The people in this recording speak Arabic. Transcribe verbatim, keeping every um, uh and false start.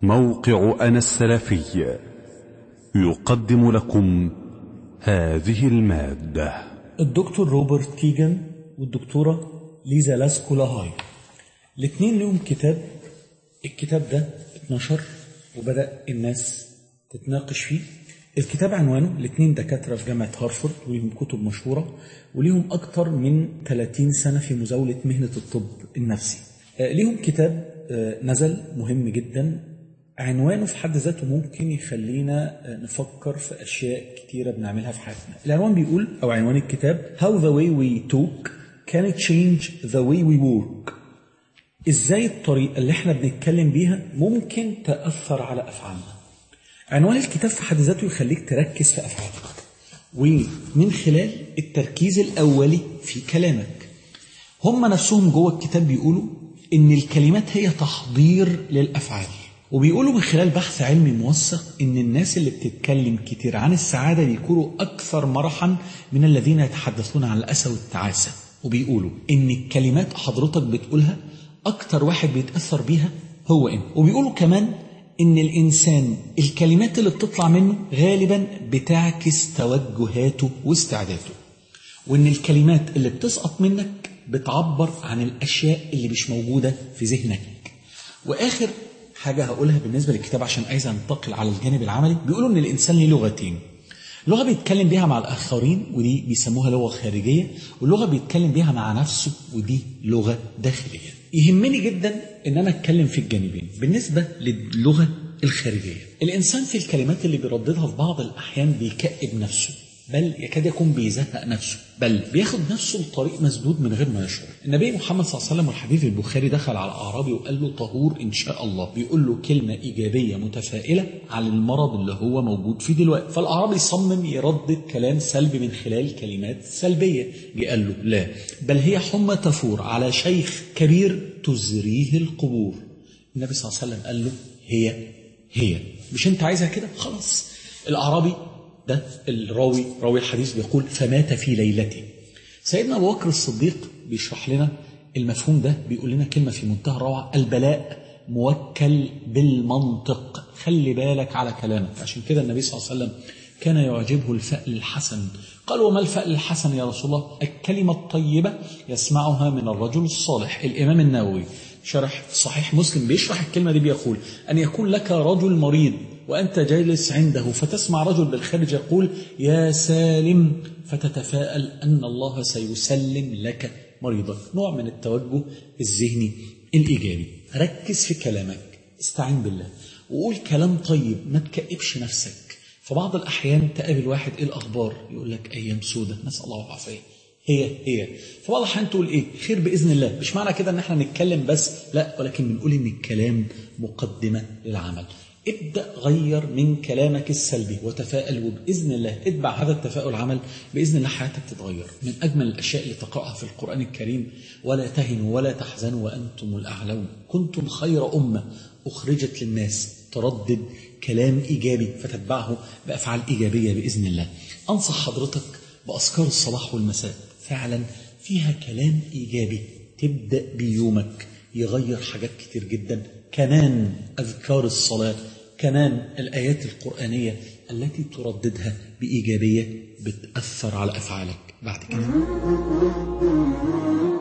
موقع أنا السلفي يقدم لكم هذه المادة. الدكتور روبرت تيجن والدكتورة ليزا لاسكولاهاي الاثنين لهم كتاب. الكتاب ده اتنشر وبدأ الناس تتناقش فيه. الكتاب عنوانه، الاثنين دكاترة في جامعة هارفارد وليهم كتب مشهورة وليهم أكتر من ثلاثين سنة في مزاولة مهنة الطب النفسي. ليهم كتاب نزل مهم جدا، عنوانه في حد ذاته ممكن يخلينا نفكر في أشياء كتيرة بنعملها في حياتنا. العنوان بيقول، أو عنوان الكتاب، How the way we talk can change the way we work. إزاي الطريقة اللي احنا بنتكلم بيها ممكن تأثر على أفعالنا. عنوان الكتاب في حد ذاته يخليك تركز في أفعالك، ومن خلال التركيز الأولي في كلامك. هم نفسهم جوه الكتاب بيقولوا إن الكلمات هي تحضير للأفعال، وبيقولوا من خلال بحث علمي موثق إن الناس اللي بتتكلم كتير عن السعادة بيكونوا أكثر مرحا من الذين يتحدثون عن الأسى والتعاسة. وبيقولوا إن الكلمات حضرتك بتقولها أكتر واحد بيتأثر بيها هو إنت. وبيقولوا كمان إن الإنسان الكلمات اللي بتطلع منه غالبا بتعكس توجهاته واستعداده، وإن الكلمات اللي بتسقط منك بتعبر عن الأشياء اللي مش موجودة في ذهنك. وآخر حاجة هقولها بالنسبة للكتاب عشان عايز انتقل على الجانب العملي، بيقولوا إن الإنسان له لغتين: لغة بيتكلم بيها مع الآخرين ودي بيسموها لغة خارجية، واللغة بيتكلم بيها مع نفسه ودي لغة داخلية. يهمني جدا إن أنا أتكلم في الجانبين. بالنسبة للغة الخارجية، الإنسان في الكلمات اللي بيرددها في بعض الأحيان بيكئب نفسه، بل يكاد يكون بيزهق نفسه، بل بياخد نفسه لطريق مسدود من غير ما يشعر. النبي محمد صلى الله عليه وسلم والحديث البخاري دخل على أعرابي وقال له طهور إن شاء الله، بيقول له كلمة إيجابية متفائلة على المرض اللي هو موجود فيه دلوقتي. فالأعرابي صمم يردد كلام سلبي من خلال كلمات سلبية. قال له لا، بل هي حمى تفور على شيخ كبير تزريه القبور. النبي صلى الله عليه وسلم قال له هي هي مش أنت عايزها كده؟ خلاص. الأعرابي ده الراوي راوي الحديث بيقول فمات في ليلته. سيدنا أبو بكر الصديق بيشرح لنا المفهوم ده، بيقول لنا كلمة في منتهى الروعة: البلاء موكل بالمنطق، خلي بالك على كلامك. عشان كده النبي صلى الله عليه وسلم كان يعجبه الفأل الحسن. قال وما الفأل الحسن يا رسول الله؟ الكلمة الطيبة يسمعها من الرجل الصالح. الإمام النووي شرح صحيح مسلم بيشرح الكلمة دي بيقول أن يكون لك رجل مريض وأنت جالس عنده فتسمع رجل بالخارج يقول يا سالم، فتتفائل أن الله سيسلم لك مريضك. نوع من التوجه الذهني الإيجابي. ركز في كلامك، استعين بالله وقول كلام طيب، ما تكئبش نفسك. فبعض الأحيان تقابل واحد إيه الأخبار يقول لك أيام سودة، نسأل الله العافية، هي هي. فبعض الأحيان تقول إيه خير بإذن الله. مش معنى كده أن احنا نتكلم بس، لا، ولكن بنقول إن الكلام مقدمة للعمل. ابدأ غير من كلامك السلبي وتفائل، وبإذن الله اتبع هذا التفاؤل عمل، بإذن الله حياتك تتغير. من أجمل الأشياء اللي تقرأها في القرآن الكريم: ولا تهنوا ولا تحزنوا وأنتم الأعلون كنتم خير أمة أخرجت للناس. تردد كلام إيجابي فتتبعه بأفعال إيجابية بإذن الله. أنصح حضرتك بأذكار الصباح والمساء، فعلا فيها كلام إيجابي تبدأ بيومك يغير حاجات كتير جدا. كمان أذكار الصلاة، كمان الآيات القرآنية التي ترددها بإيجابية بتأثر على أفعالك بعد كده.